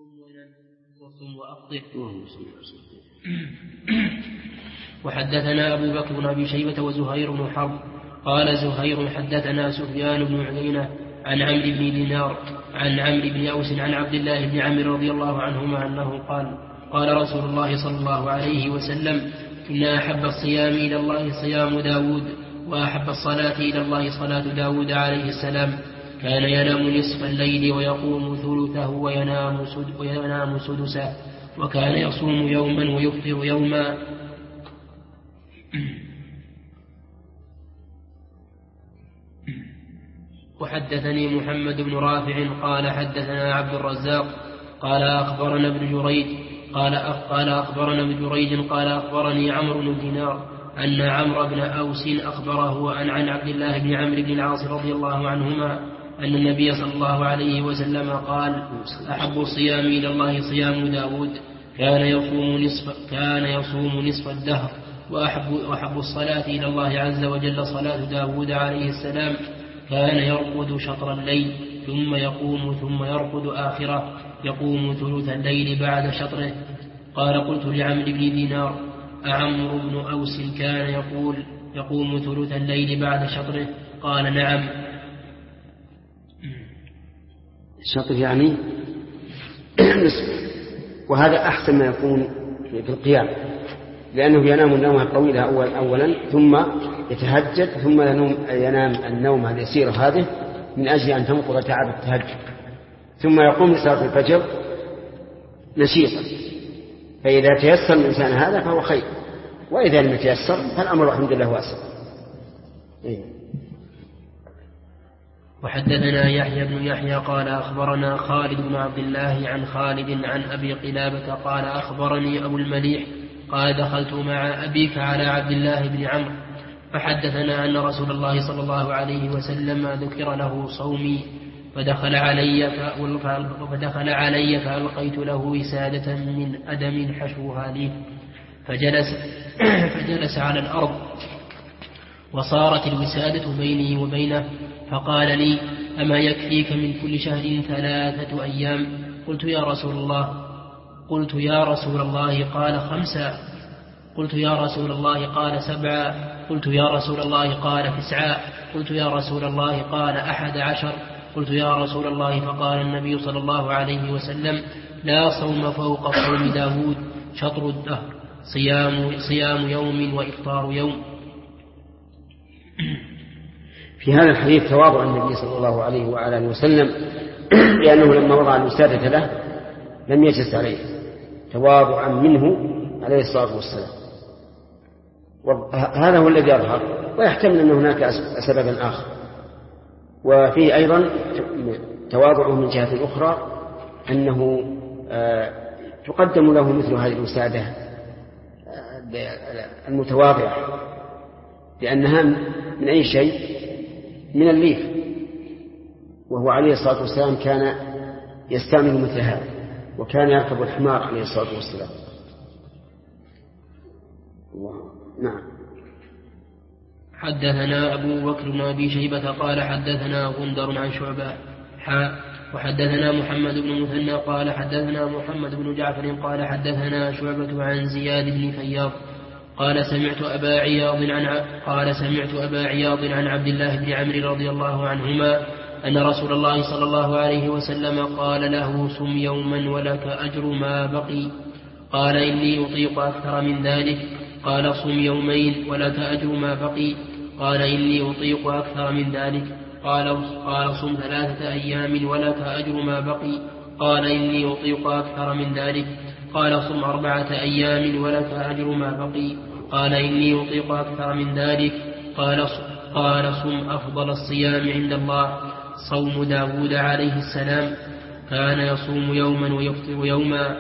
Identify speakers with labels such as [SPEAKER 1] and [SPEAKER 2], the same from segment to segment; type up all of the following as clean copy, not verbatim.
[SPEAKER 1] وصم وأفطر. وحدثنا أبو بكر بن أبي شيبة وزهير بن حرب قال زهير حدثنا سفيان بن عيينة عن عمرو بن دينار عن عمرو بن أوس عن عبد الله بن عمرو رضي الله عنهما أنه قال رسول الله صلى الله عليه وسلم إن أحب الصيام إلى الله صيام داود وأحب الصلاة إلى الله صلاة داود عليه السلام كان ينام نصف الليل ويقوم ثلثه وينام سدسه وكان يصوم يوما ويفطر يوما. وحدثني محمد بن رافع قال حدثنا عبد الرزاق قال أخبرنا ابن جريج قال أخبرني عمرو بن دينار أن عمرو بن أوس أخبره عن عبد الله بن عمرو بن العاص رضي الله عنهما أن النبي صلى الله عليه وسلم قال أحب الصيام إلى الله صيام داود كان يصوم نصف الدهر وأحب الصلاة إلى الله عز وجل صلاة داود عليه السلام كان يرقد شطر الليل ثم يقوم ثم يرقد آخره يقوم ثلث الليل بعد شطره. قال قلت لعمرو بن دينار أعمرو بن أوس كان يقوم ثلث الليل بعد شطره؟ قال نعم.
[SPEAKER 2] الشطر يعني نصف، وهذا أحسن ما يكون في القيام، لأنه ينام النوم الطويل أولا ثم يتهجد ثم ينام النوم اليسير هذه من أجل أن تنقض تعب التهجد، ثم يقوم لصلاة الفجر نشيطا. فإذا تيسر الإنسان هذا فهو خير، وإذا لم يتيسر فالأمر الحمد لله واسع.
[SPEAKER 1] وحدثنا يحيى بن يحيى قال أخبرنا خالد بن عبد الله عن خالد عن أبي قلابة قال أخبرني أبو المليح قال دخلت مع أبيك على عبد الله بن عمرو فحدثنا أن رسول الله صلى الله عليه وسلم ذكر له صومي فدخل علي فألقيت له وسادة من أدم حشوها لي فجلس على الأرض وصارت الوسادة بيني وبينه فقال لي أما يكفيك من كل شهر 3 أيام؟ قلت يا رسول الله قال 5. قلت يا رسول الله قال 7. قلت يا رسول الله قال 9. قلت يا رسول الله قال 11. قلت يا رسول الله فقال النبي صلى الله عليه وسلم لا صوم فوق صوم داود شطر الدهر صيام يوم وإفطار يوم.
[SPEAKER 2] في هذا الحديث تواضع النبي صلى الله عليه وعلى اله وسلم، لأنه لما وضع الوسادة له لم يجلس عليه تواضعا منه عليه الصلاة والسلام، وهذا هو الذي يظهر، ويحتمل أن هناك سببا آخر. وفيه أيضا تواضعه من جهة أخرى أنه تقدم له مثل هذه الوسادة المتواضعة، لأنها من أي شيء؟ من الليف، وهو عليه الصلاة والسلام كان يستعمل مثل هذا، وكان يركب الحمار عليه الصلاة والسلام. نعم.
[SPEAKER 1] حدثنا أبو بكر بن أبي شيبة قال حدثنا غندر عن شعبة وحدثنا محمد بن مثنى قال حدثنا محمد بن جعفر قال حدثنا شعبة عن زياد بن فياض قال سمعت أبا عياض عن عبد الله بن عمرو رضي الله عنهما أن رسول الله صلى الله عليه وسلم قال له صم يوما ولك أجر ما بقي. قال إني أطيق أكثر من ذلك. قال صم يومين ولك أجر ما بقي. قال إني أطيق أكثر من ذلك. قال صم 3 أيام ولك أجر ما بقي. قال إني أطيق أكثر من ذلك. قال صم 4 أيام ولك أجر ما بقي. قال إني أطيق أكثر من ذلك. قال صم أفضل الصيام عند الله صوم داود عليه السلام كان يصوم يوما ويفطر يوما.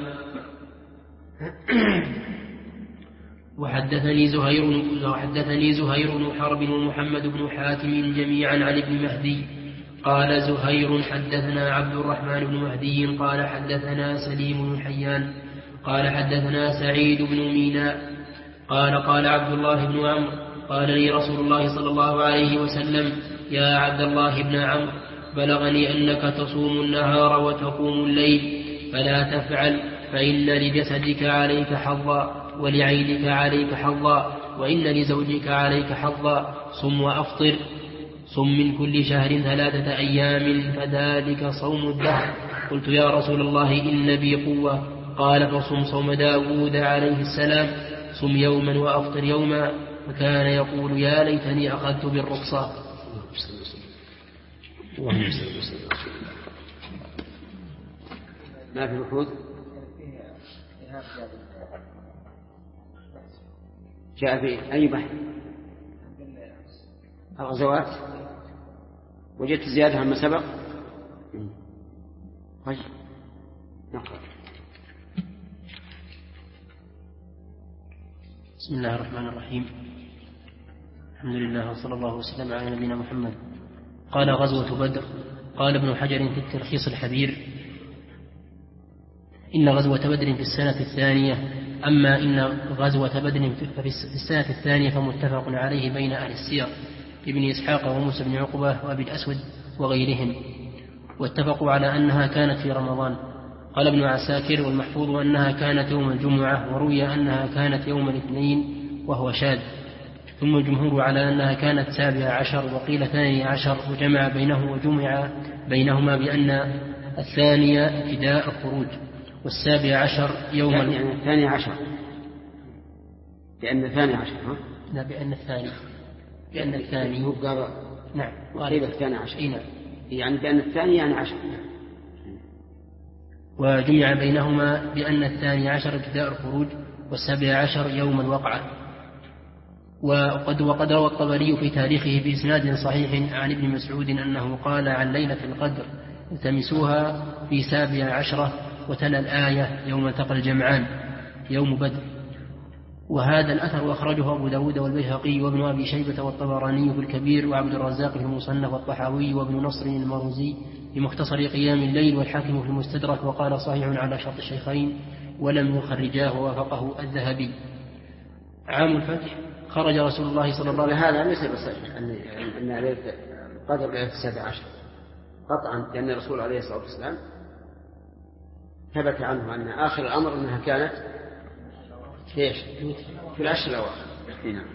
[SPEAKER 1] وحدثني زهير بن حرب ومحمد بن حاتم جميعا عن ابن مهدي قال زهير حدثنا عبد الرحمن بن مهدي قال حدثنا سليم بن حيان قال حدثنا سعيد بن ميناء قال عبد الله بن عمرو قال لي رسول الله صلى الله عليه وسلم يا عبد الله بن عمرو بلغني أنك تصوم النهار وتقوم الليل فلا تفعل، فإن لجسدك عليك حظا، ولعينك عليك حظا، وإن لزوجك عليك حظا. صم وأفطر. صم من كل شهر 3 أيام، فذلك صوم الدهر. قلت يا رسول الله إن بي قوة. قال فصم صوم داود عليه السلام، صم يوما وأفطر يوما. فكان يقول يا ليتني أخذت بالرخصة.
[SPEAKER 2] ما في بحوث جاء في أي بحث؟ الغزوات وجدت زيادة عما سبق. طيب نقرأ.
[SPEAKER 1] بسم الله الرحمن الرحيم. الحمد لله وصلى الله وسلم على نبينا محمد. قال غزوة بدر. قال ابن حجر في التلخيص الحبير: إن غزوة بدر في السنة الثانية. أما إن غزوة بدر في السنة الثانية فمتفق عليه بين أهل السير ابن إسحاق وموسى بن عقبة وأبي الأسود وغيرهم، واتفقوا على أنها كانت في رمضان. قال ابن عساكر: والمحفوظ أنها كانت يوم الجمعة، وروي أنها كانت يوم الاثنين وهو شاذ. ثم الجمهور على أنها كانت 17 وقيل 12، وجمع بينه وجمع بينهما بأن الثانية ابتداء الخروج، وال17 يوم
[SPEAKER 2] يعني 12 بأن 12
[SPEAKER 1] لا بأن الثاني
[SPEAKER 2] هو قال
[SPEAKER 1] نعم
[SPEAKER 2] وقيل 12
[SPEAKER 1] نعم.
[SPEAKER 2] يعني بأن الثاني يعني 10.
[SPEAKER 1] وجمع بينهما بأن 12 ابتداء الخروج، وال17 يوم الوقعة. وقد روى الطبري في تاريخه بإسناد صحيح عن ابن مسعود أنه قال عن ليلة القدر: التمسوها في 17، وتلا الآية: يوم التقى الجمعان يوم بدر. وهذا الأثر أخرجه أبو داود والبيهقي وابن أبي شيبة والطبراني في الكبير، وعبد الرزاق في المصنف، والطحاوي وابن نصر المروزي في مختصر قيام الليل، والحاكم في المستدرك، وقال صحيح على شرط الشيخين ولم يخرجاه، ووافقه الذهبي. عام الفتح خرج رسول الله صلى الله عليه وسلم.
[SPEAKER 2] هذا ليس بصحيح أن ليلة القدر ليلة 17 قطعا، لأن الرسول عليه الصلاة والسلام ثبت عنه أن آخر الأمر أنها كانت في العشر الأواخر. نعم.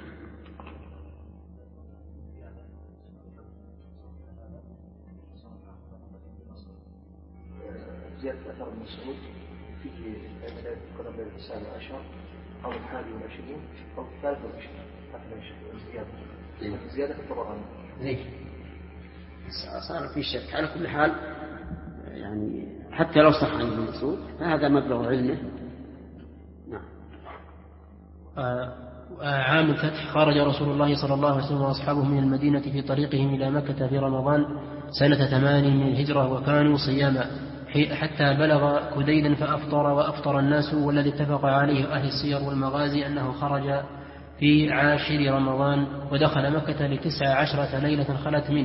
[SPEAKER 3] زيادة أثر ابن مسعود في ليلة القدر ليلة 17 أو 21 أو 23 زيادة في الطبراني.
[SPEAKER 2] صار في شك. على كل حال يعني حتى لو صح عن ابن مسعود فهذا مبلغ علمه. نعم.
[SPEAKER 1] عام الفتح خرج رسول الله صلى الله عليه وسلم وأصحابه من المدينة في طريقهم إلى مكة في رمضان سنة 8 من الهجرة، وكانوا صياما حتى بلغ كديدا فأفطر وأفطر الناس. والذي اتفق عليه أهل السير والمغازي أنه خرج في 10 رمضان، ودخل مكة ل19 ليلة خلت منه.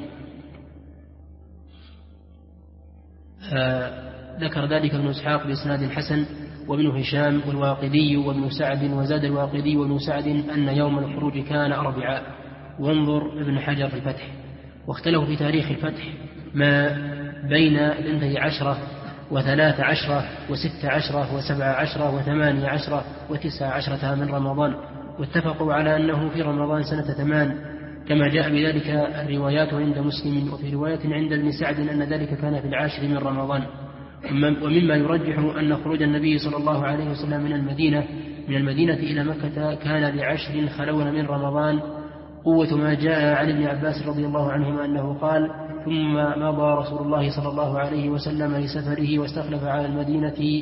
[SPEAKER 1] ذكر ذلك ابن إسحاق بإسناد حسن، وابن هشام والواقدي وابن سعد، وزاد الواقدي وابن سعد أن يوم الخروج كان أربعاء. وانظر ابن حجر في الفتح. واختلفوا في تاريخ الفتح ما بين 12 و13 و16 و17 و18 و19 من رمضان، واتفقوا على أنه في رمضان سنة 8 كما جاء بذلك الروايات عند مسلم. وفي رواية عند ابن سعد أن ذلك كان في 10 من رمضان. ومما يرجح أن خروج النبي صلى الله عليه وسلم من المدينة إلى مكة كان ل10 خلون من رمضان، قوة ما جاء عن ابن عباس رضي الله عنهما أنه قال: ثم مضى رسول الله صلى الله عليه وسلم لسفره، واستخلف على المدينة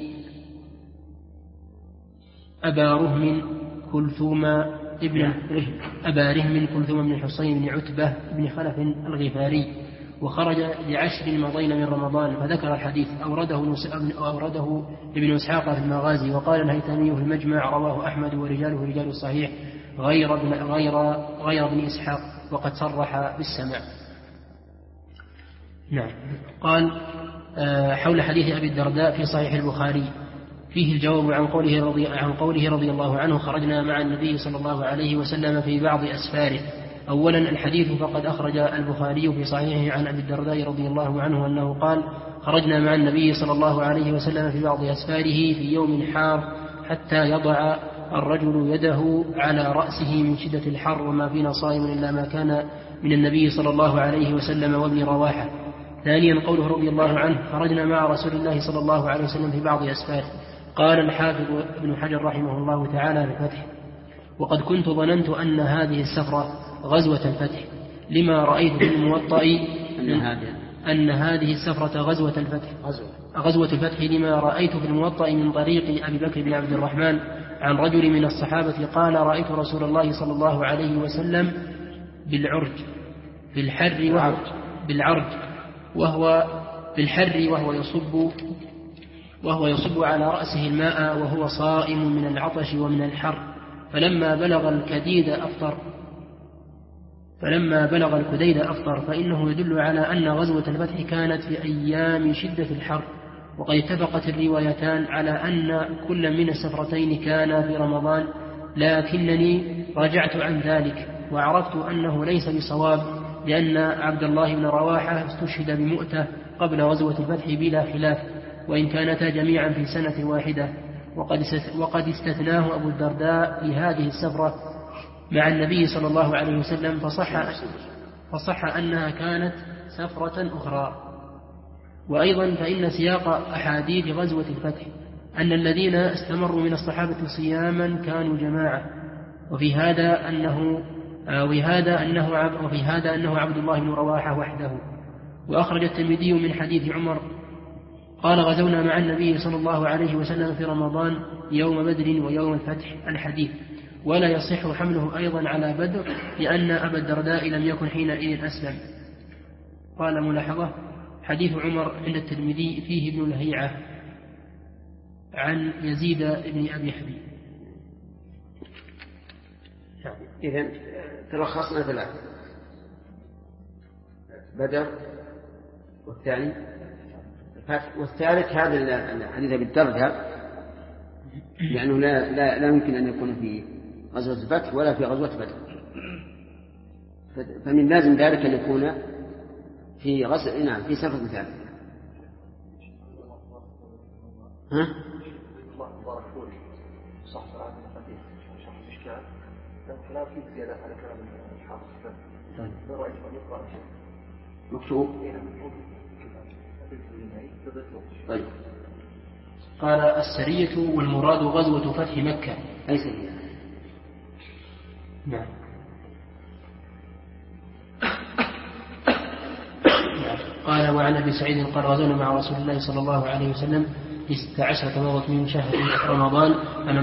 [SPEAKER 1] أبا رهم كلثوم بن الحصين بن عتبة بن خلف الغفاري، وخرج ل10 مضين من رمضان. فذكر الحديث أورده ابن إسحاق في المغازي. وقال الهيثمي في المجمع: رواه أحمد ورجاله رجال الصحيح غير ابن إسحاق، وقد صرح بالسماع. نعم. قال حول حديث أبي الدرداء في صحيح البخاري فيه الجواب عن قوله رضي الله عنه: خرجنا مع النبي صلى الله عليه وسلم في بعض أسفاره أولا الحديث فقد أخرج البخاري في صحيحه عن أبي الدرداء رضي الله عنه أنه قال: خرجنا مع النبي صلى الله عليه وسلم في بعض أسفاره في يوم حار حتى يضع الرجل يده على رأسه من شدة الحر، وما فينا صائم إلا ما كان من النبي صلى الله عليه وسلم وابن رواحة. ثانيا قوله رضي الله عنه: خرجنا مع رسول الله صلى الله عليه وسلم في بعض أسفاره. قال الحافظ ابن حجر رحمه الله تعالى بالفتح: وقد كنت ظننت أن هذه السفرة غزوة الفتح، لما رأيت في الموطأ أن هذه السفرة غزوة الفتح لما رأيت في الموطأ من طريق أبي بكر بن عبد الرحمن عن رجل من الصحابة قال: رأيت رسول الله صلى الله عليه وسلم بالحر وهو يصب على رأسه الماء وهو صائم من العطش ومن الحر، فلما بلغ الكديد أفطر، فإنه يدل على أن غزوة الفتح كانت في أيام شدة الحر. وقد اتفقت الروايتان على أن كل من السفرتين كان في رمضان، لكنني رجعت عن ذلك وعرفت أنه ليس بصواب، لأن عبد الله بن رواحة استشهد بمؤتة قبل غزوة الفتح بلا خلاف، وإن كانتا جميعا في سنة واحدة. وقد استثناه أبو الدرداء في هذه السفرة مع النبي صلى الله عليه وسلم، فصح أنها كانت سفرة أخرى. وأيضا فإن سياق أحاديث غزوة الفتح أن الذين استمروا من الصحابة صياما كانوا جماعة، وفي هذا أنه عبد الله بن رواحة وحده. وأخرج الترمذي من حديث عمر قال: غزونا مع النبي صلى الله عليه وسلم في رمضان يوم بدر ويوم الفتح الحديث. ولا يصح حمله أيضا على بدر، لأن أبا الدرداء لم يكن حينئذ أسلم. قال: ملاحظة: حديث عمر عند الترمذي فيه ابن لهيعة عن يزيد بن أبي حبيب.
[SPEAKER 2] إذن تلخصنا ثلاثة: بدر، والثاني الفتح، والثالث هذا الحديث بالدرداء، لأنه لا يمكن أن يكون في غزوة الفتح ولا في غزوة بدر، فمن لازم ذلك أن يكون في في سفر ثالث. مكتوب. طيب.
[SPEAKER 1] قال: السرية والمراد غزوة فتح مكة.
[SPEAKER 2] أي سرية؟
[SPEAKER 1] نعم. قال: وعن أبي سعيد قال: غزونا مع رسول الله صلى الله عليه وسلم 16 مضت من شهر رمضان،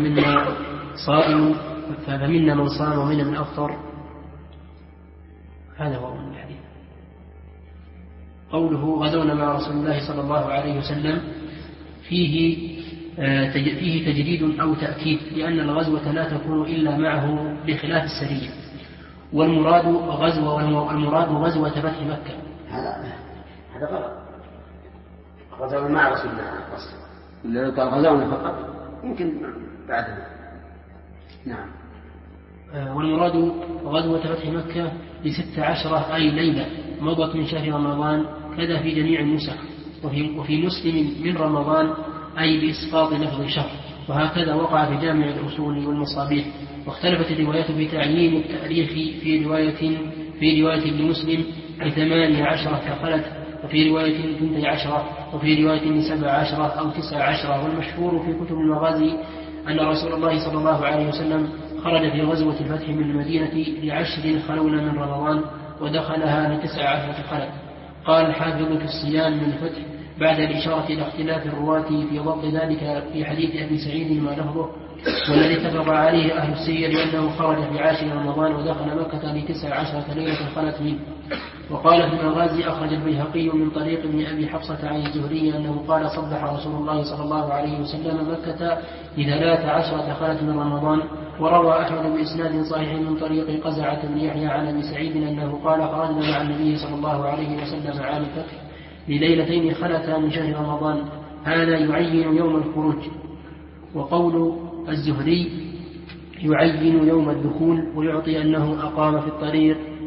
[SPEAKER 1] فمنا من صام ومنا من أفطر. هذا هو من الحديث. قوله غزونا مع رسول الله صلى الله عليه وسلم فيه تجديد أو تأكيد، لأن الغزوة لا تكون إلا معه بخلاف السرية. والمراد غزوة فتح مكة.
[SPEAKER 2] هذا غلط. غزونا مع رسول الله إلا لو قال غزونا فقط يمكن بعدها. نعم.
[SPEAKER 1] والمراد غزوة فتح مكة 16 أي ليلة مضت من شهر رمضان، كذا في جميع النسخ. وفي مسلم من رمضان أي بإسقاط لفظ شهر، وهكذا وقع في جامع الأصول والمصابيح. واختلفت الروايات في تعيين التاريخ، في رواية لمسلم 18 فخلت، وفي رواية 12، وفي رواية 17 أو 19. والمشهور في كتب المغازي أن رسول الله صلى الله عليه وسلم خرج في غزوة الفتح من المدينة ل10 خلون من رمضان، ودخلها ل19 خلت. قال الحافظ في الصيام من الفتح بعد الإشارة إلى اختلاف الرواة في ضبط ذلك في حديث أبي سعيد ما لفظه، والذي اتفق عليه أهل السير أنه خرج في 10 رمضان ودخل مكة ل19 ليلة خلت منه. وقال في المغازي أخرج البيهقي من طريق ابن أبي حفصة عن الزهري أنه قال: صبح رسول الله صلى الله عليه وسلم مكة ل13 خلت من رمضان. وروى أحمد بإسناد صحيح من طريق قزعة بن يحيى عن أبي سعيد أنه قال: خرجنا مع النبي صلى الله عليه وسلم عام الفتح لليلتين خلتا من شهر رمضان، هذا يعين يوم الخروج. وقول الزهري يعين يوم الدخول، ويعطي أنه أقام في الطريق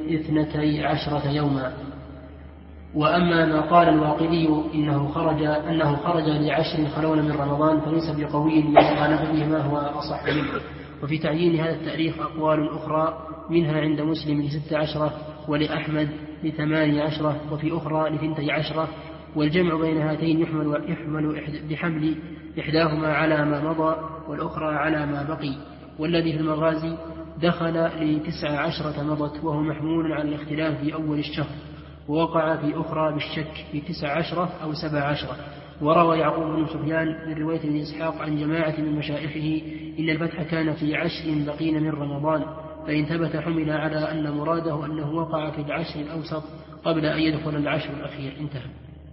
[SPEAKER 1] 12 يوما. وأما ما قال الواقدي أنه خرج ل10 خلون من رمضان فليس بقوي من خالف به ما هو أصح منه. وفي تعيين هذا التاريخ أقوال أخرى، منها عند مسلم ل16 ولأحمد ل18 وفي أخرى ل12، والجمع بين هاتين يحمل بحمل إحداهما على ما مضى والأخرى على ما بقي. والذي في المغازي دخل ل19 مضت، وهو محمول على الاختلاف في أول الشهر، ووقع في أخرى بالشك في 19 أو 17. وروى يعقوب بن سفيان من رواية ابن إسحاق عن جماعة من مشايخه إن الفتح كان في 10 بقين من رمضان، فإن ثبت حمل على أن مراده أنه وقع في 10 الأوسط قبل أن يدخل 10 الأخير. انتهى.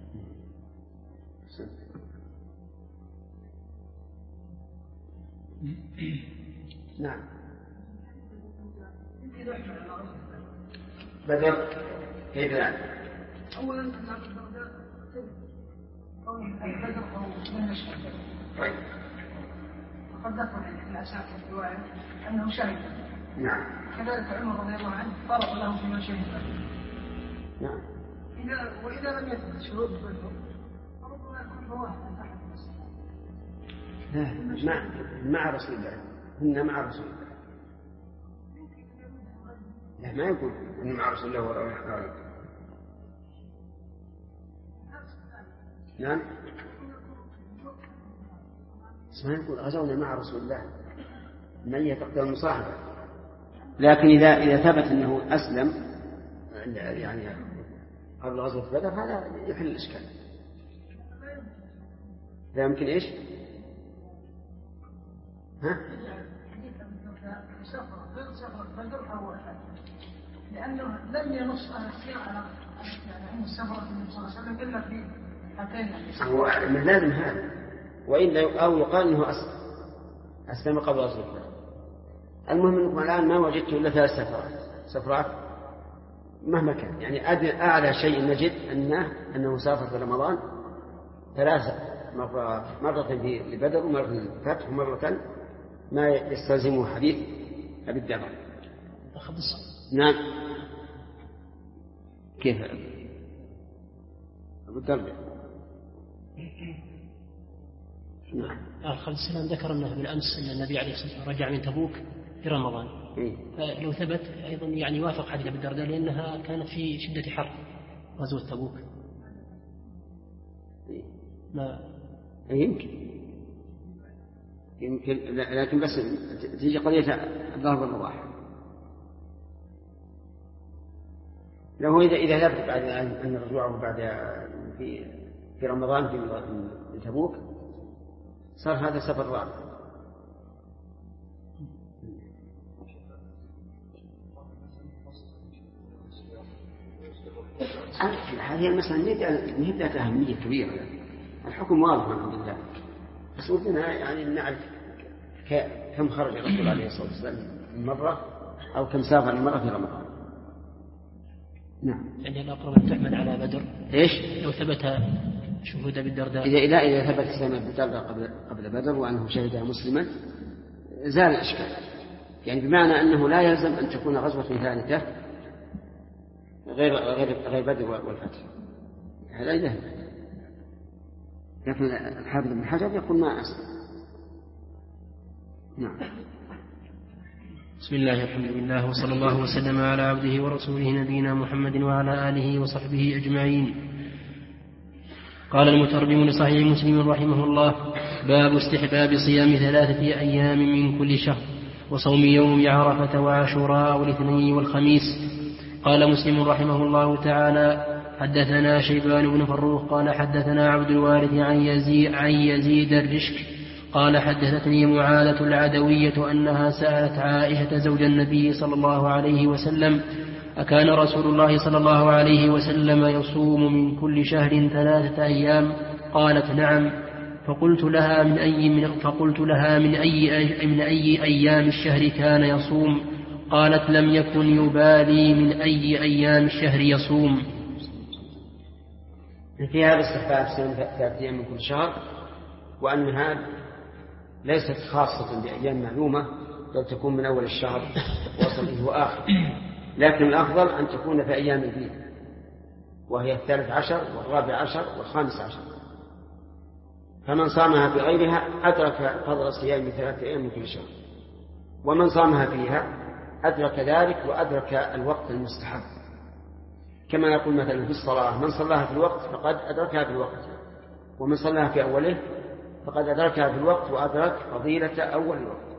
[SPEAKER 2] نعم. بدر كيف يعني؟
[SPEAKER 4] أولا أن الدرداء بدر أو من يشهد.
[SPEAKER 2] طيب.
[SPEAKER 4] وقد ذكر في الأساس الرواية أنه شهد.
[SPEAKER 2] نعم.
[SPEAKER 4] كذلك عمر رضي الله عنه فرق له فيما شهد.
[SPEAKER 2] نعم.
[SPEAKER 4] وإذا لم يثبت شهود بدر فربما يكون فواحد تحت النص.
[SPEAKER 2] لا، مع رسول الله، هن مع رسول الله. لا، ما يقول إن مع رسول الله ولا غيره. نعم. ما يقول غزونا مع رسول الله، من تقدر المصاحبة. لكن إذا ثبت أنه أسلم يعني قبل غزوة بدر هذا يحل الإشكال. لا يمكن إيش؟ ها؟
[SPEAKER 4] لأنه لم ينص على السير على أن السفر النبي صلى الله عليه وسلم إلا في هاتين.
[SPEAKER 2] هو من لازم هذا، وإلا أو يقال أنه أسلم قبل غزوة بدر. المهم أنكم الآن ما وجدت إلا 3 سفرات مهما كان، يعني أعلى شيء نجد أنه سافر في رمضان 3 مرة لبدر ومرة للفتح ومرة ما يستلزمه حديث أبي الدرداء. نعم. كيف أبو الدرداء؟
[SPEAKER 1] نعم. خالد السلام ذكر أنه بالأمس أن النبي عليه الصلاة والسلام رجع من تبوك في رمضان. فلو ثبت أيضا يعني وافق حديث أبي الدرداء، لأنها كانت في شدة حر غزوة تبوك.
[SPEAKER 2] ما يمكن لكن بس تيجي قضية الضرب الرواح. لو إذا ثبت بعد أن رجوعه بعد في رمضان في تبوك صار هذا سفر رابع. هذه المسألة هي ذات أهمية كبيرة. الحكم واضح الحمد لله، بس ودنا يعني نعرف كم خرج الرسول عليه الصلاة والسلام من مرة أو كم سافر مرة في رمضان. نعم.
[SPEAKER 1] يعني الأقرب أن تحمل على بدر.
[SPEAKER 2] إيش؟
[SPEAKER 1] لو ثبت شهود أبي الدرداء.
[SPEAKER 2] إذا ثبت إسلام أبي الدرداء قبل بدر وأنه شهدها مسلما زال الإشكال، يعني بمعنى أنه لا يلزم أن تكون غزوة ثالثة غير بدر والفتح، هذا يذهب. لكن الحافظ بن حجر يقول ما أسلم. نعم.
[SPEAKER 1] بسم الله الحمد لله وصلى الله وسلم على عبده ورسوله نبينا محمد وعلى آله وصحبه أجمعين. قال المترجم لصحيح مسلم رحمه الله: باب استحباب صيام 3 أيام من كل شهر وصوم يوم عرفة وعاشوراء والاثنين والخميس. قال مسلم رحمه الله تعالى: حدثنا شيبان بن فروخ قال حدثنا عبد الوارث عن يزيد الرشك قال حدثتني معاذة العدوية أنها سألت عائشة زوج النبي صلى الله عليه وسلم: أكان رسول الله صلى الله عليه وسلم يصوم من كل شهر 3 أيام؟ قالت: نعم. فقلت لها من أي أيام الشهر كان يصوم؟ قالت: لم يكن يبالي من أي أيام الشهر يصوم.
[SPEAKER 2] في هذا استحباب صيام 3 أيام من كل شهر، وأنها ليست خاصة بأيام معلومة، بل تكون من أول الشهر ووسطه وآخره، لكن الأفضل أن تكون في أيام البيض، وهي 13 و14 و15. فمن صامها في غيرها أدرك فضل صيام 3 أيام من كل شهر، ومن صامها فيها أدرك ذلك وأدرك الوقت المستحب، كما يقول مثلا في الصلاة: من صلاها في الوقت فقد أدركها في الوقت، ومن صلاها في أوله فقد أدركها في الوقت وأدرك فضيلة أول الوقت.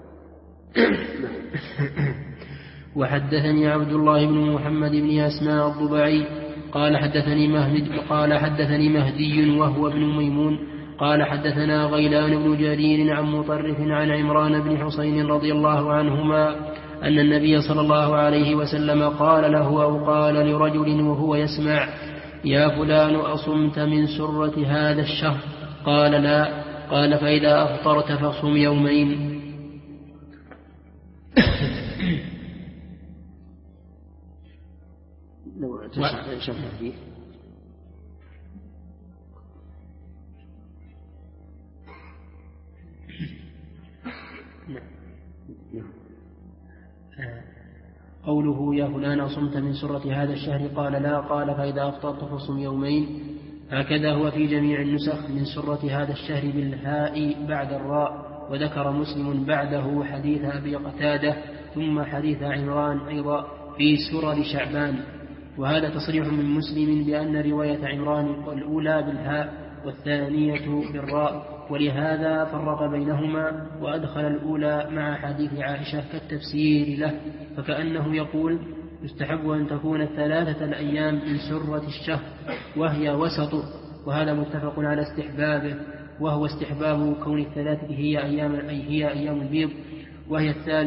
[SPEAKER 1] وحدثني عبد الله بن محمد بن أسماء الضبعي قال حدثني مهدي وهو ابن ميمون قال حدثنا غيلان بن جرير عن مطرف عن عمران بن حسين رضي الله عنهما أن النبي صلى الله عليه وسلم قال له أو قال لرجل وهو يسمع: يا فلان أصمت من سرة هذا الشهر؟ قال: لا. قال: فإذا أفطرت فصم يومين. قوله: يا فلان صمت من سرة هذا الشهر؟ قال: لا. قال: فإذا أفطرت فصم يومين. هكذا هو في جميع النسخ من سرة هذا الشهر بالهاء بعد الراء. وذكر مسلم بعده حديث أبي قتادة ثم حديث عمران أيضا في سرر شعبان. وهذا تصريح من مسلم بأن رواية عمران الأولى بالهاء والثانية بالراء، ولهذا فرق بينهما وأدخل الأولى مع حديث عائشة كالتفسير له، فكأنه يقول: يستحب أن تكون 3 الأيام من سرة الشهر وهي وسط. وهذا متفق على استحبابه، وهو استحباب كون 3 هي أيام البيض، وهي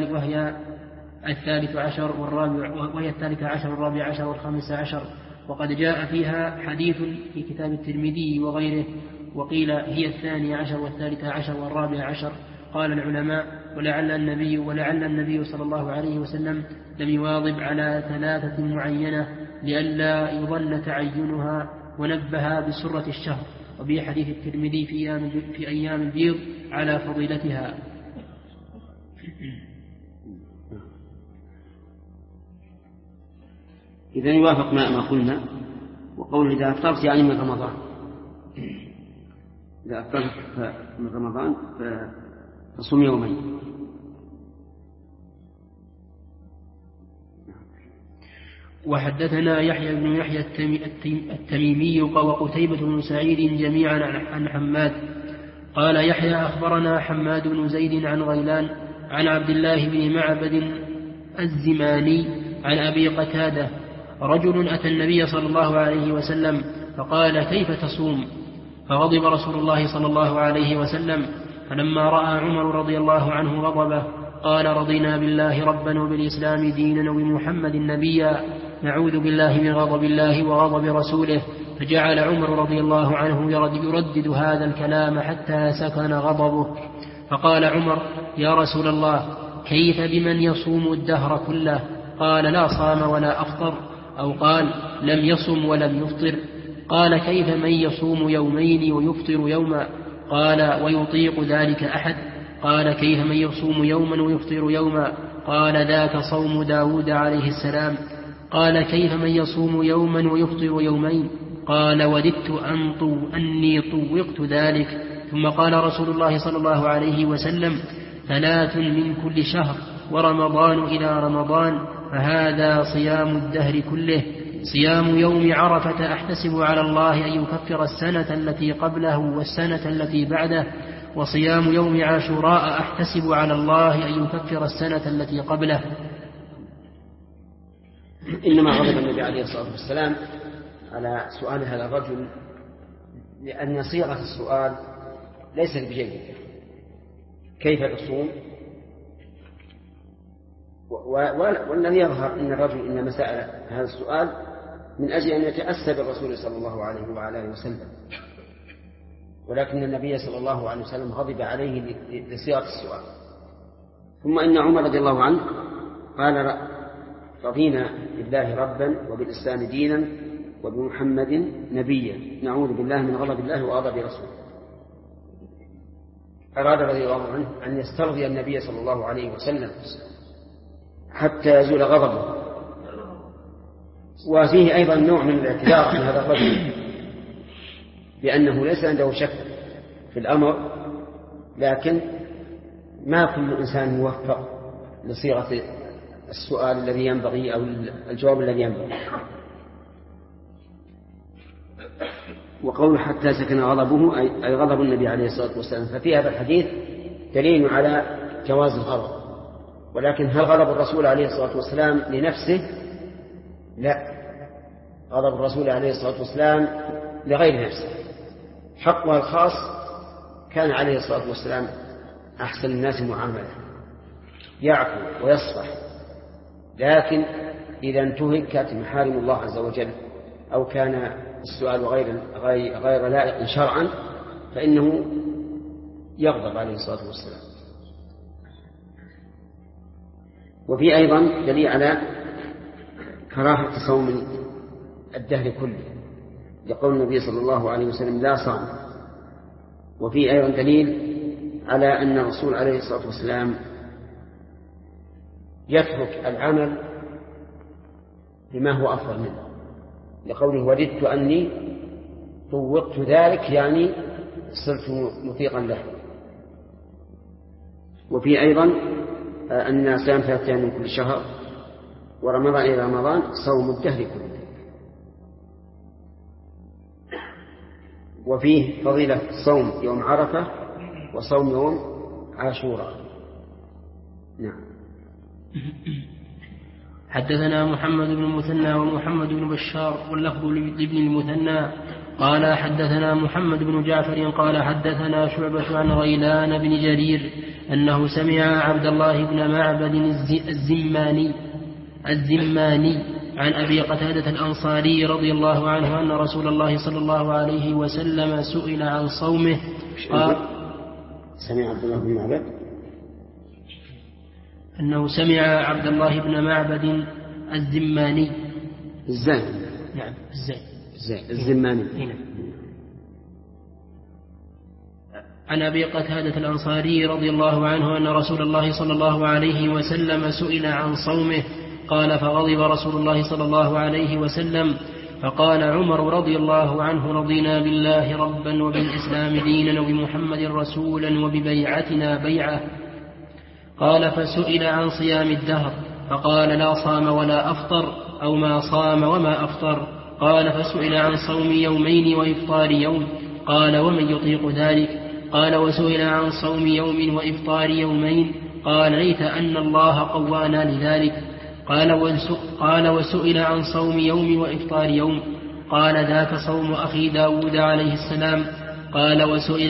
[SPEAKER 1] 13 والرابع عشر والخامس عشر. وقد جاء فيها حديث في كتاب الترمذي وغيره، وقيل هي 12 و13 والرابع عشر. قال العلماء: ولعل النبي صلى الله عليه وسلم لم يواظب على 3 معينة لئلا يظل تعينها، ونبه بسرة الشهر، وفي حديث الترمذي في أيام البيض على فضيلتها.
[SPEAKER 2] إذن يوافق ما قلنا، وقوله إذا أفطرت يعني من رمضان، إذا أفطرت من رمضان فصم يومين.
[SPEAKER 1] وحدثنا يحيى بن يحيى التميمي وقتيبة بن سعيد جميعا عن حماد قال: يحيى أخبرنا حماد بن زيد عن غيلان عن عبد الله بن معبد الزماني عن أبي قتادة: رجل أتى النبي صلى الله عليه وسلم فقال: كيف تصوم؟ فغضب رسول الله صلى الله عليه وسلم، فلما رأى عمر رضي الله عنه غضبه قال: رضينا بالله ربا وبالإسلام دينا وبمحمد نبيا، نعوذ بالله من غضب الله وغضب رسوله. فجعل عمر رضي الله عنه يردد هذا الكلام حتى سكن غضبه. فقال عمر: يا رسول الله، كيف بمن يصوم الدهر كله؟ قال: لا صام ولا أفطر. أو قال: لم يصم ولم يفطر. قال: كيف من يصوم يومين ويفطر يوما؟ قال: ويطيق ذلك أحد؟ قال: كيف من يصوم يوما ويفطر يوما؟ قال: ذاك صوم داود عليه السلام. قال: كيف من يصوم يوما ويفطر يومين؟ قال: وددت أني طوقت ذلك. ثم قال رسول الله صلى الله عليه وسلم: 3 من كل شهر، ورمضان إلى رمضان، فهذا صيام الدهر كله. صيام يوم عرفة أحتسب على الله أن يكفر السنة التي قبله والسنة التي بعده، وصيام يوم عاشوراء أحتسب على الله أن يكفر السنة التي قبله.
[SPEAKER 2] إنما غضب النبي عليه الصلاة والسلام على سؤال هذا الرجل لأن صيغة السؤال ليست بجيدة. كيف تصوم؟ والذي يظهر أن الرجل إنما سأل هذا السؤال من أجل أن يتأسى بالرسول صلى الله عليه وعلى وسلم، ولكن النبي صلى الله عليه وسلم غضب عليه لصيغة السؤال. ثم إن عمر رضي الله عنه قال: رضينا بالله ربا وبالإسلام دينا وبمحمد نبيا، نعوذ بالله من غضب الله وغضب رسوله. أراد رضي الله عنه أن يسترضي النبي صلى الله عليه وسلم حتى يزول غضبه وفيه أيضا نوع من الاعتذار من هذا الرجل بأنه ليس عنده شك في الأمر، لكن ما كل إنسان موفق لصيغة السؤال الذي ينبغي أو الجواب الذي ينبغي. وقول حتى سكن غضبه أي غضب النبي عليه الصلاة والسلام، ففي هذا الحديث دليل على جواز الغضب. ولكن هل غضب الرسول عليه الصلاة والسلام لنفسه؟ لا، غضب الرسول عليه الصلاة والسلام لغير نفسه. حقها الخاص كان عليه الصلاة والسلام أحسن الناس معاملة، يعفو ويصفح، لكن إذا انتهكت محارم الله عز وجل أو كان السؤال غير لائق شرعا فإنه يغضب عليه الصلاة والسلام. وفي أيضا دليل على كراهة صوم الدهر كله لقول النبي صلى الله عليه وسلم لا صام. وفي أيضا دليل على أن الرسول عليه الصلاة والسلام يترك العمل بما هو أفضل منه لقوله وددت أني طوقت ذلك، يعني صرت مطيقا له. وفي أيضا أن صيام 3 أيام من كل شهر ورمضان إلى رمضان صوم الدهر كله. وفيه فضيلة صوم يوم عرفة وصوم يوم عاشوراء. نعم.
[SPEAKER 1] حدثنا محمد بن المثنى ومحمد بن بشار واللفظ لابن المثنى قال حدثنا محمد بن جعفر قال حدثنا شعبة عن غيلان بن جرير أنه سمع عبد الله بن معبد الزماني عن أبي قتادة الأنصاري رضي الله عنه أن رسول الله صلى الله عليه وسلم سئل عن صومه.
[SPEAKER 2] سمع عبد الله بن معبد
[SPEAKER 1] أنه سمع عبد الله بن معبد الزماني
[SPEAKER 2] نعم الزماني
[SPEAKER 1] عن أبي قتادة الأنصاري رضي الله عنه أن رسول الله صلى الله عليه وسلم سئل عن صومه قال فغضب رسول الله صلى الله عليه وسلم فقال عمر رضي الله عنه رضينا بالله ربا وبالإسلام دينا وبمحمد رسولا وببيعتنا بيعة. قال فسئل عن صيام الدهر فقال لا صام ولا أفطر أو ما صام وما أفطر. قال فسئل عن صوم يومين وإفطار يوم قال ومن يطيق ذلك. قال وسئل عن صوم يوم وإفطار يومين قال ليت أن الله قوانا لذلك. قال وسئل عن صوم يوم وإفطار يوم قال ذاك صوم أخي داود عليه السلام. قال وسئل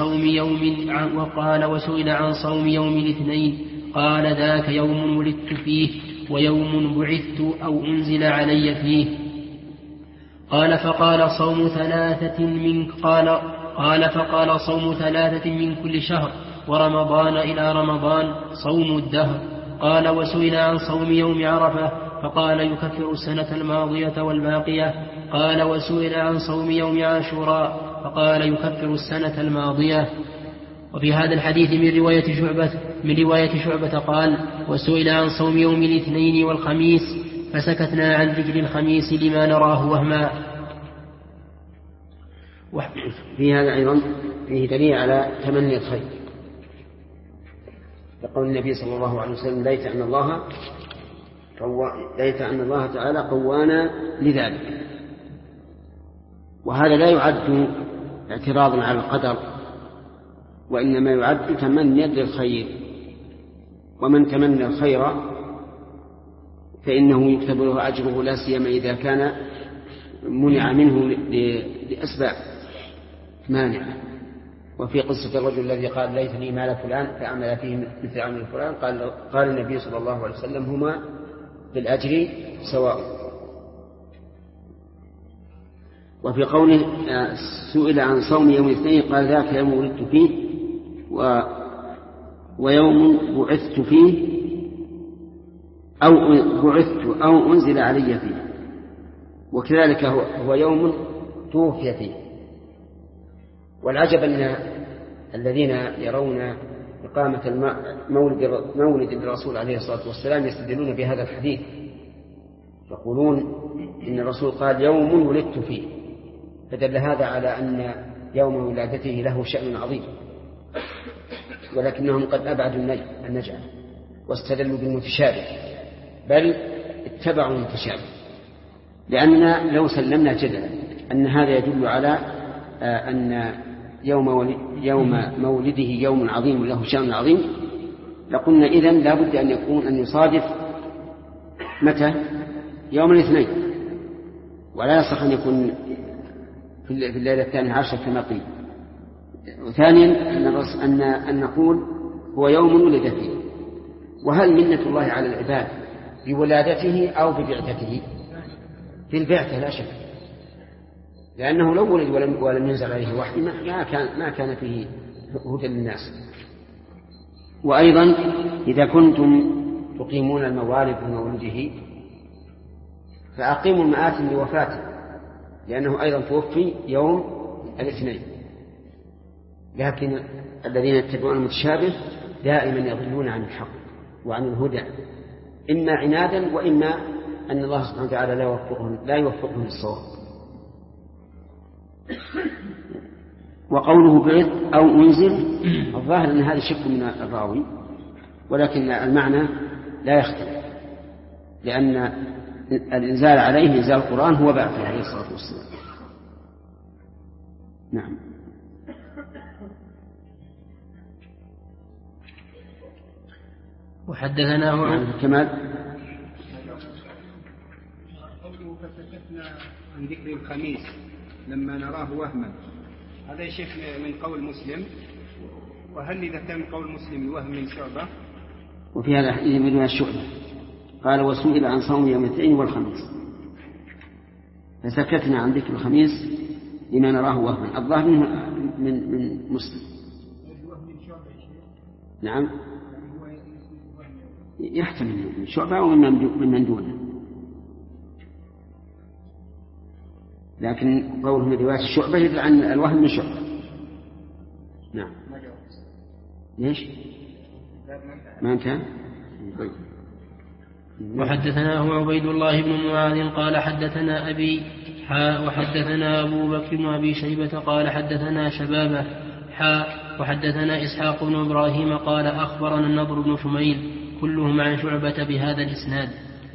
[SPEAKER 1] عن صوم يوم الاثنين قال ذاك يوم ولدت فيه ويوم بعثت أو أنزل علي فيه. قال فقال صوم 3 من كل شهر ورمضان إلى رمضان صوم الدهر. قال وسئل عن صوم يوم عرفة فقال يكفر السنة الماضية والباقية. قال وسئل عن صوم يوم عاشوراء فقال يكفر السنة الماضية. وفي هذا الحديث من رواية شعبة قال وسئل عن صوم يوم الاثنين والخميس فسكتنا عن ذكر الخميس لما نراه وهما.
[SPEAKER 2] في هذا أيضا فيه دليل على تمني الخير يقول النبي صلى الله عليه وسلم ليت أن الله تعالى قوانا لذلك. وهذا لا يعد اعتراضا على القدر وإنما يعد تمنيا للخير. ومن تمنى الخير فإنه يكتب له أجره لا سيما إذا كان منع منه لأسباب مانعة. وفي قصة الرجل الذي قال ليتني مال فلان فأعمل فيه مثل عمل فلان قال النبي صلى الله عليه وسلم هما بالأجر سواء. وفي قوله سئل عن صوم يوم الاثنين قال ذاك يوم ولدت فيه ويوم بعثت فيه أو بعثت أو أنزل علي فيه. وكذلك هو يوم توفي فيه. والعجب أن الذين يرون إقامة مولد الرسول عليه الصلاة والسلام يستدلون بهذا الحديث يقولون إن الرسول قال يوم ولدت فيه، فدل هذا على أن يوم ولادته له شأن عظيم، ولكنهم قد أبعدوا النجعة واستدلوا بالمتشابه، بل اتبعوا المتشابه. لأننا لو سلمنا جدلا أن هذا يدل على أن يوم مولده يوم عظيم له شأن عظيم، لقلنا إذن لا بد أن يصادف متى؟ يوم الاثنين، ولا يصح أن يكون في الليلة 12 كما قيل. وثانيا أن نقول هو يوم ولد فيه. وهل منة الله على العباد بولادته أو ببعثته؟ في البعثة لا شك، لأنه لو ولد ولم ينزل عليه وحي ما كان فيه هدى للناس. وأيضا إذا كنتم تقيمون الموالد بمولده فأقيموا المآتم لوفاته، لأنه أيضا توفي يوم الاثنين. لكن الذين يتبعون المتشابه دائما يضلون عن الحق وعن الهدى، إما عنادا وإما أن الله سبحانه وتعالى لا يوفقهم للصواب. وقوله بعث أو أنزل، الظاهر أن هذا شك من الراوي، ولكن المعنى لا يختلف، لأن الإنزال عليه إنزال القرآن هو بعثه عليه الصلاة والسلام. نعم.
[SPEAKER 1] وحدثنا
[SPEAKER 2] كمال
[SPEAKER 5] فسكتنا عن ذكر الخميس لما نراه وهما، هذا يا شيخ من قول مسلم، وهل إذا كان قول مسلم الوهم من شعبة؟
[SPEAKER 2] وفي هذا الحديث من الشعبة قال وسئل عن صوم يوم الاثنين والخميس فسكتنا عن ذكر الخميس لما نراه وهما. الظاهر من مسلم. نعم يحتمل من شعبة ومن دونه، لكن قوله من رواية الشعبة يدل عن الوهم من شعبة. نعم. ليش؟ ما انتهى؟
[SPEAKER 1] وحدثناه عبيد الله بن معاذ قال حدثنا أبي وحدثنا أبو بكر بن أبي شيبة قال حدثنا شبابه وحدثنا إسحاق بن إبراهيم قال أخبرنا النضر بن شميل كلهم عن شعبة بهذا الإسناد.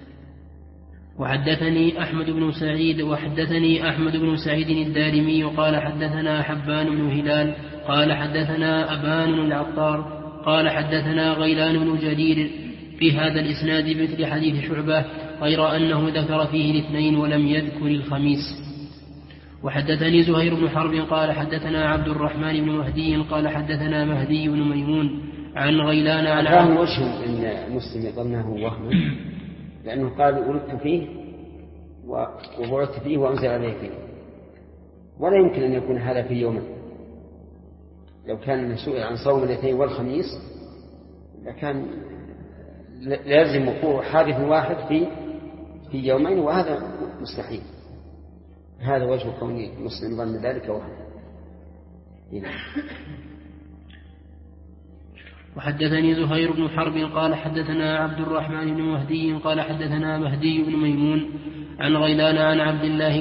[SPEAKER 1] وحدثني أحمد بن سعيد الدارمي قال حدثنا حبان بن هلال قال حدثنا أبان العطار قال حدثنا غيلان بن جرير في هذا الإسناد مثل حديث شعبة، غير أنه ذكر فيه الاثنين ولم يذكر الخميس. وحدثني زهير بن حرب قال حدثنا عبد الرحمن بن مهدي قال حدثنا مهدي بن ميمون عن غيلان عن
[SPEAKER 2] هذا وجه أن مسلم يظنه وهما، لأنه قال ولدت فيه وبعثت فيه وأنزل عليه فيه، ولا يمكن أن يكون هذا في يوم. لو كان سئل عن صوم الاثنين والخميس لكان لازم وقوع حادث واحد في يومين، وهذا مستحيل. هذا وجه كون مسلم ظن ذلك وهم.
[SPEAKER 1] وحدثني زهير بن حرب قال حدثنا عبد الرحمن بن مهدي قال حدثنا مهدي بن ميمون عن غيلان عن عبد الله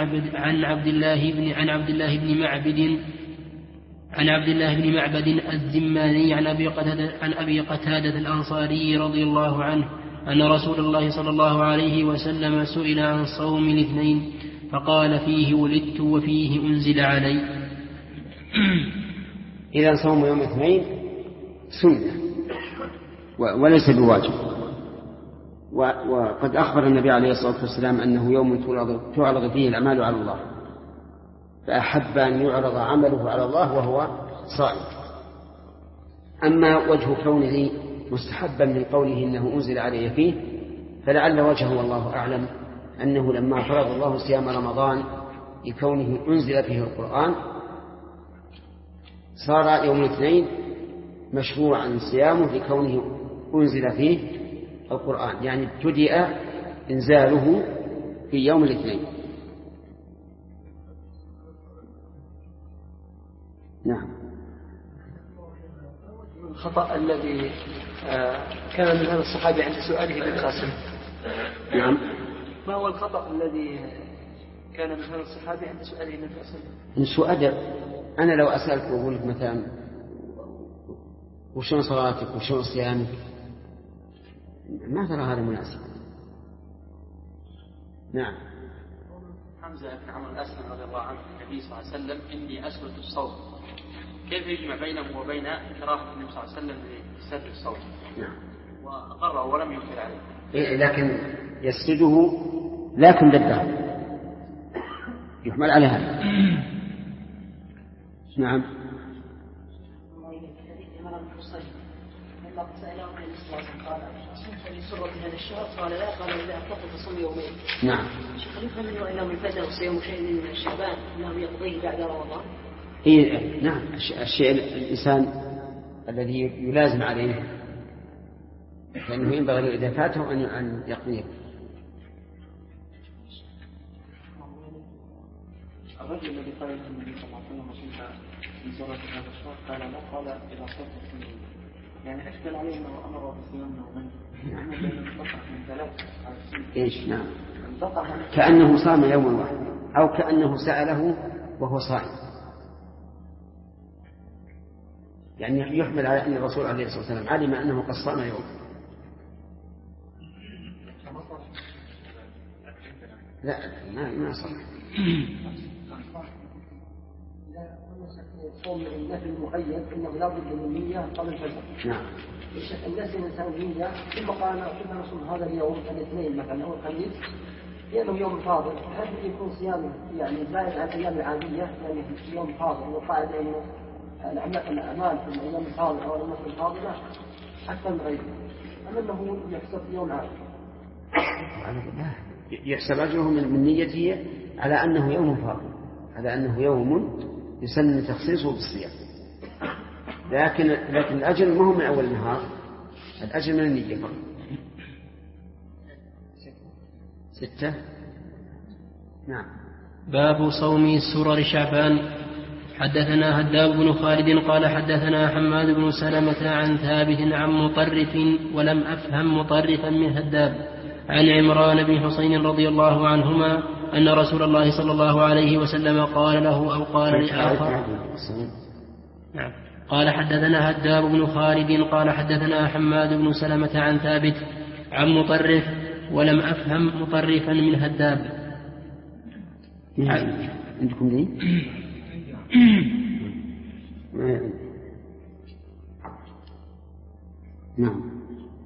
[SPEAKER 1] بن معبد الزماني عن أبي قتادة الأنصاري رضي الله عنه أن رسول الله صلى الله عليه وسلم سئل عن صوم الاثنين فقال فيه ولدت وفيه أنزل علي.
[SPEAKER 2] إذا صوم يوم الاثنين سنة وليس بواجب. وقد أخبر النبي عليه الصلاة والسلام أنه يوم تعرض فيه الأعمال على الله، فأحب أن يعرض عمله على الله وهو صائم. أما وجه كونه مستحبا من قوله إنه أنزل علي فيه، فلعل وجهه والله أعلم أنه لما فرض الله صيام رمضان لكونه أنزل فيه القرآن صار يوم الاثنين مشروعا صيامه لكونه أنزل فيه القرآن، يعني ابتدأ إنزاله في يوم الاثنين. نعم.
[SPEAKER 3] الخطأ الذي كان من هذا الصحابي عند سؤاله بالقاسم.
[SPEAKER 2] نعم.
[SPEAKER 3] ما هو الخطأ الذي كان من هذا الصحابي عند سؤاله النبي صلى الله عليه وسلم؟
[SPEAKER 2] من سوء أدب. أنا لو أسألك وأقول لك مثلا وشون صلاتك وشون صيامك، ما ترى هذا مناسب. نعم.
[SPEAKER 6] حمزة بن عمرو الأسلم رضي الله عنه النبي صلى الله عليه وسلم إني أسكت الصوت، كيف يجمع بينه وبين كراهة النبي صلى الله عليه وسلم لسد الصوت؟
[SPEAKER 2] نعم.
[SPEAKER 6] وأقره ولم ينكر عليه.
[SPEAKER 2] لكن يسجده لكن ضده يحمل على هذا. نعم.
[SPEAKER 7] لما سأله عن الإسلام قال صمت لسرة هذا الشهر؟ قال لا. قال إذا أفطرت فصم يومين.
[SPEAKER 2] نعم.
[SPEAKER 7] شيخ يفهم منه أنه من بدأ صيام شيء من شعبان أنه يقضيه بعد رمضان؟
[SPEAKER 2] إيه نعم. الشيء الإنسان الذي يلازم عليه لأنه ينبغي إذا فاته أن يقضيه.
[SPEAKER 3] الرجل الذي قال النبي صلى الله عليه وسلم صمت من سورة هذا الشهر قال لا. قال إذا صمت السنين، يعني أشكل عليه أنه أمر بصيام يومين من 3 على السنين.
[SPEAKER 2] إيش؟ نعم. كأنه صام يوما واحد أو كأنه سأله وهو صائم، يعني يحمل على أن الرسول عليه الصلاة والسلام علم أنه قد صام يوما. لا ما صح.
[SPEAKER 8] صوم النفل المقيد انه لا بد من نيه قبل الفجر.
[SPEAKER 2] نعم.
[SPEAKER 8] الناس الانسان نيه ثم قال كنا نصوم هذا اليوم الاثنين مثلا او الخميس لانه يوم فاضل، هل يكون صيامه يعني زائد عن الايام العاديه يعني في يوم فاضل وقاعده انه الاعمال في الايام الفاضله او النفل الفاضله اكثر من غيره، ام انه يحسب يوم عادي؟
[SPEAKER 2] يحسب أجره من نيته على أنه يوم فاضل، على أنه يوم يسن تخصيصه بالصيام، لكن الأجر ما هو من أول النهار، الأجر من النية فقط. 6. نعم.
[SPEAKER 1] باب صوم سرر شعبان. حدثنا هداب بن خالد قال حدثنا حماد بن سلمة عن ثابت عن مطرف ولم أفهم مطرفا من هداب عن عمران بن حسين رضي الله عنهما أن رسول الله صلى الله عليه وسلم قال له أو قال لآخر. نعم. قال حدثنا هداب بن خالد قال حدثنا حماد بن سلمة عن ثابت عن مطرف ولم أفهم مطرفا من هداب.
[SPEAKER 2] عندكم لي؟ نعم.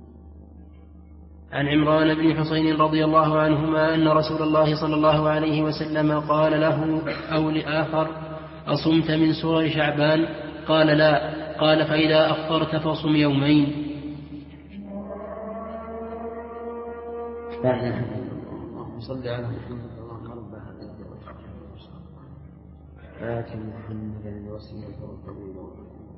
[SPEAKER 1] عن عمران بن حسين رضي الله عنهما أن رسول الله صلى الله عليه وسلم قال له أو لآخر أصمت من سرر شعبان؟ قال لا. قال فإذا أفطرت فصم يومين.
[SPEAKER 2] لا إله إلا الله. صل على محمد اللهم رب هذه آت محمدا الوسيلة والفضيلة.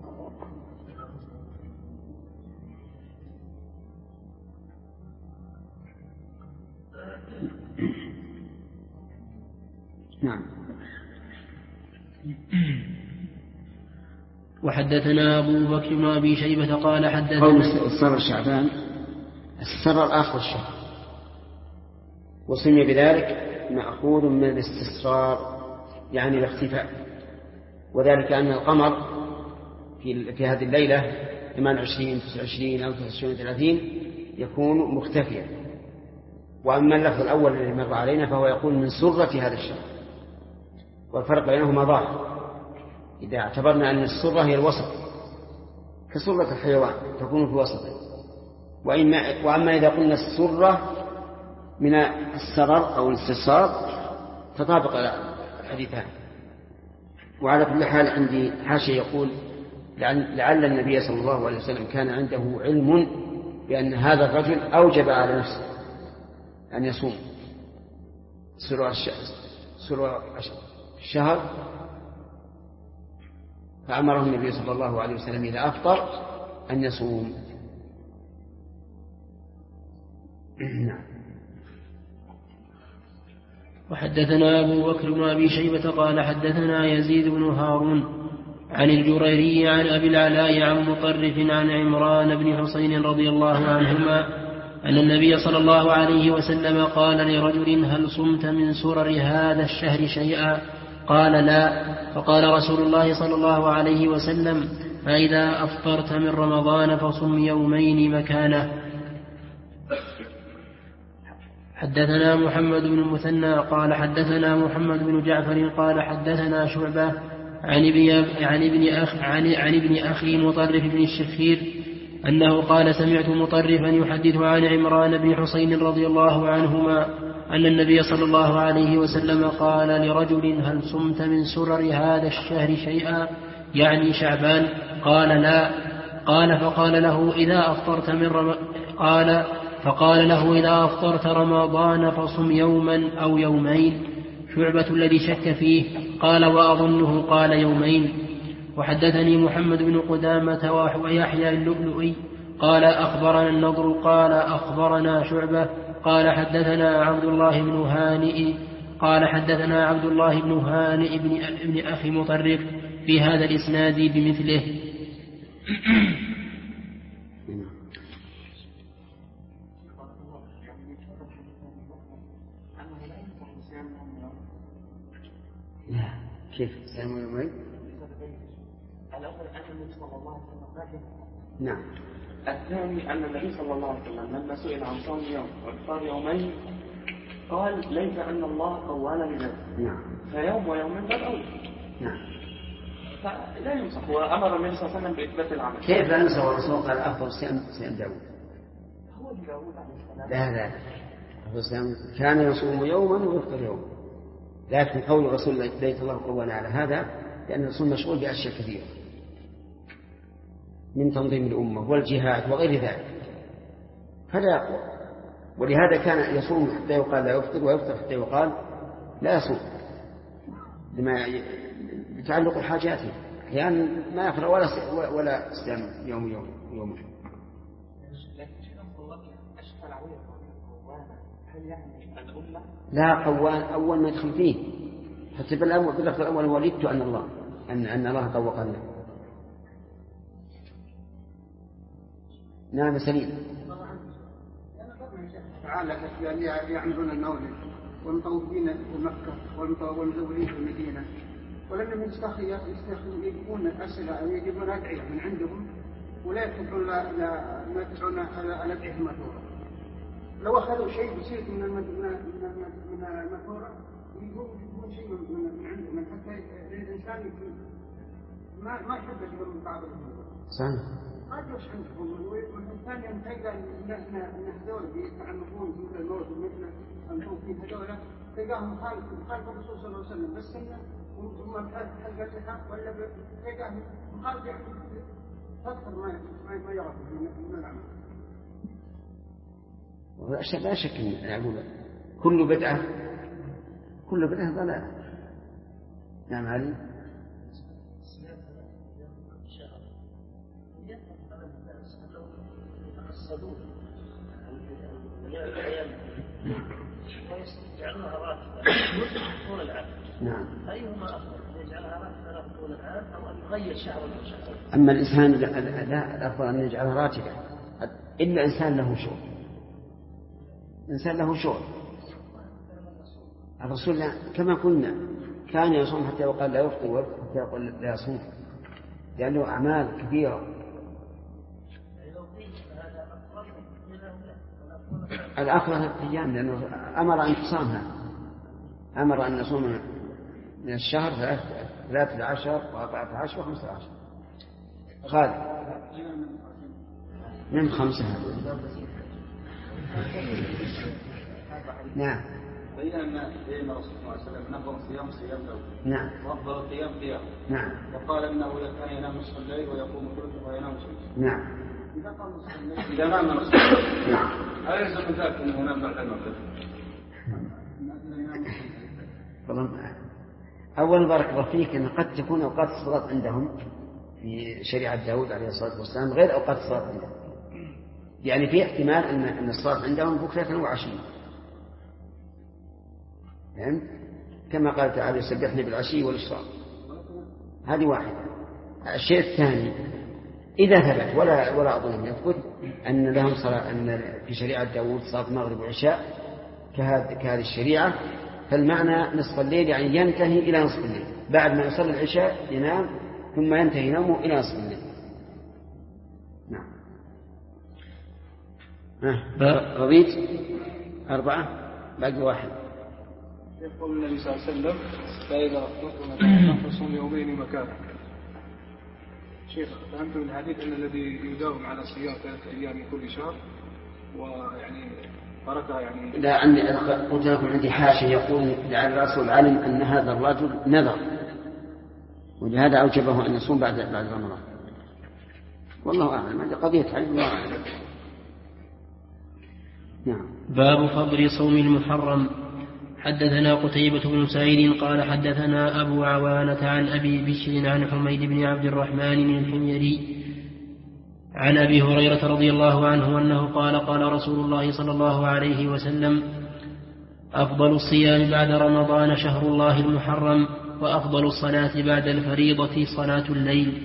[SPEAKER 2] نعم.
[SPEAKER 1] وحدثنا أبو بكر بن أبي شيبة قال حدثنا
[SPEAKER 2] قول السرر شعبان، السرر آخر الشهر، وسمي بذلك مأخوذ من الاستسرار يعني الاختفاء، وذلك أن القمر في هذه الليلة 28 29 أو 29 30 يكون مختفيا. وأما اللفظ الأول الذي مر علينا فهو يقول من سرة هذا الشهر، والفرق بينهما ظاهر إذا اعتبرنا أن السرة هي الوسط كسرة الحيوان تكون في وسطه، وأما إذا قلنا السرة من السرر أو الاستسرار تطابق الحديثان. وعلى كل حال عندي حاشية يقول لعل النبي صلى الله عليه وسلم كان عنده علم بأن هذا الرجل أوجب على نفسه أن يصوم سرور الشهر، فأمره النبي صلى الله عليه وسلم إذا أفطر أن يصوم.
[SPEAKER 1] وحدثنا أبو بكر بن أبي شيبة قال حدثنا يزيد بن هارون عن الجريري عن أبي العلاء عن مطرف عن عمران بن حسين رضي الله عنهما أن النبي صلى الله عليه وسلم قال لرجل هل صمت من سرر هذا الشهر شيئا؟ قال لا. فقال رسول الله صلى الله عليه وسلم فإذا أفطرت من رمضان فصم يومين مكانه. حدثنا محمد بن المثنى قال حدثنا محمد بن جعفر قال حدثنا شعبة عن ابن أخي مطرف بن الشخير أنه قال سمعت مطرفا يحدث عن عمران بن حسين رضي الله عنهما أن النبي صلى الله عليه وسلم قال لرجل هل صمت من سرر هذا الشهر شيئا؟ يعني شعبان. قال لا. قال فقال له إذا أفطرت رمضان فصم يوما أو يومين. شعبة الذي شك فيه قال وأظنه قال يومين. وحدثني محمد بن قدامة ويحيى اللؤلؤي قال أخبرنا النضر قال أخبرنا شعبة قال حدثنا عبد الله بن هانئ ابن أخي مطرف في هذا الإسناد بمثله.
[SPEAKER 2] كيف سلام يومين؟ نعم.
[SPEAKER 3] الثاني أن النبي صلى الله عليه وسلم لما سئل عن صوم يوم وإفطار يومين قال ليس أن الله قوانا بذلك.
[SPEAKER 2] نعم.
[SPEAKER 3] فيوم ويومين بل أول.
[SPEAKER 2] نعم.
[SPEAKER 3] فلا ينصح. وأمر النبي صلى الله عليه وسلم بإثبات العمل.
[SPEAKER 2] كيف لا ينصح والرسول قال أفضل صيام داود؟
[SPEAKER 3] هو داود عليه السلام.
[SPEAKER 2] لا كان يصوم يوما ويفطر يوما، لكن قول الرسول ليس الله قوانا على هذا لأن الرسول مشغول بأشياء كثيرة من تنظيم الأمة والجهاد وغير ذلك، فلا يقوى. ولهذا كان يصوم حتى يقال لا يفطر ويفطر حتى يقال لا يصوم لما يتعلق حاجاته. أحيانا ما يقرأ ولا صيام يوم. لا قوان أول ما يدخل فيه حتى باللفظ الأول ولدت أن الله طوقنا. نعم سليم.
[SPEAKER 5] تعالى يعني يعملون المولد والمطوفين في مكة والمزورين في المدينة ولم يجيبون أسئلة أو يجيبون أدعية من عندهم ولا يتبعون ما يتبعون الأدعية المأثورة. لو أخذوا شيء بسيط من المأثورة يجيبون شيء من عندهم حتى الإنسان يكون ما يحب يجيبون من بعض الأمور.
[SPEAKER 2] صحيح.
[SPEAKER 5] هذا وش عندكم؟ والثاني ينتقل إن هذول يتعمقون في الموت مثل أنهم في هذول تلقاهم مخالف الرسول صلى الله عليه وسلم بس إنه هم حلقة الحق ولا تلقاهم مخالف يعني أكثر ما يعرف من العمل.
[SPEAKER 2] لا شك أن كل بدعة ضلالة. نعم علي.
[SPEAKER 7] يجعلونها راتبة طول العام.
[SPEAKER 2] نعم.
[SPEAKER 7] أيهما أفضل يجعلها راتبة طول العام أو أن يغير شهرا أو شهرين؟
[SPEAKER 2] أما الإنسان لا الأفضل أن يجعلها راتبة إلا إنسان له شغل. الرسول كما قلنا كان يصوم حتى يقال لا يفطر ويفطر حتى يقول لا يصوم لأنه أعمال كبيرة. الأفضل الأيام لأنه أمر أن تصامها، أمر أن نصوم من الشهر 13 و14 و15. خالد من 5. نعم.
[SPEAKER 9] بينا الرسول صلى الله عليه وسلم نفضل صيام داود.
[SPEAKER 2] نعم.
[SPEAKER 9] وأفضل القيام قيام.
[SPEAKER 2] نعم.
[SPEAKER 9] وقال إنه كان ينام نصف الليل ويقوم ثلثه وينام ثلثه.
[SPEAKER 2] نعم.
[SPEAKER 9] إذا نام نصف الليل.
[SPEAKER 2] نعم.
[SPEAKER 9] هل يلزم من ذلك أنه ينام بعد المغرب؟
[SPEAKER 2] أولا بارك الله فيك أن قد تكون أوقات الصلاة عندهم في شريعة داود عليه الصلاة والسلام غير أوقات الصلاة عندهم، يعني في احتمال أن الصلاة عندهم بكرة وعشية، فهمت؟ كما قال تعالى يسبحني بالعشي والإشراق. هذه واحدة. الشيء الثاني إذا ثبت ولا أظن يثبت أن لهم صلاة، أن في شريعة داود صلاة المغرب والعشاء كهذه الشريعة، فالمعنى نصف الليل يعني ينتهي إلى نصف الليل، بعد ما يصلي العشاء ينام ثم ينتهي نومه إلى نصف الليل. نعم. رضيت 4 باقي 1.
[SPEAKER 9] يقول النبي صلى الله عليه وسلم فإذا أفطرتم فصوم يومين مكانه. شيخ فهمت من الحديث أن الذي يداوم على صيام 3 أيام من كل شهر ويعني تركها يعني
[SPEAKER 2] لا، أني قلت لكم عندي حاشية يقول لعل الرسول علم أن هذا الرجل نذر ولهذا أوجبه أن يصوم بعد رمضان. والله أعلم، هذه قضية علم الله أعلم. نعم.
[SPEAKER 1] باب فضل صوم المحرم. حدثنا قتيبة بن سعيد قال حدثنا أبو عوانة عن أبي بشر عن حميد بن عبد الرحمن الحميري عن أبي هريرة رضي الله عنه أنه قال قال رسول الله صلى الله عليه وسلم: أفضل الصيام بعد رمضان شهر الله المحرم، وأفضل الصلاة بعد الفريضة صلاة الليل.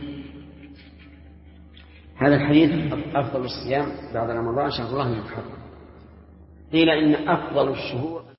[SPEAKER 2] هذا الحديث أفضل الصيام بعد رمضان شهر الله المحرم. قيل إن أفضل الشهور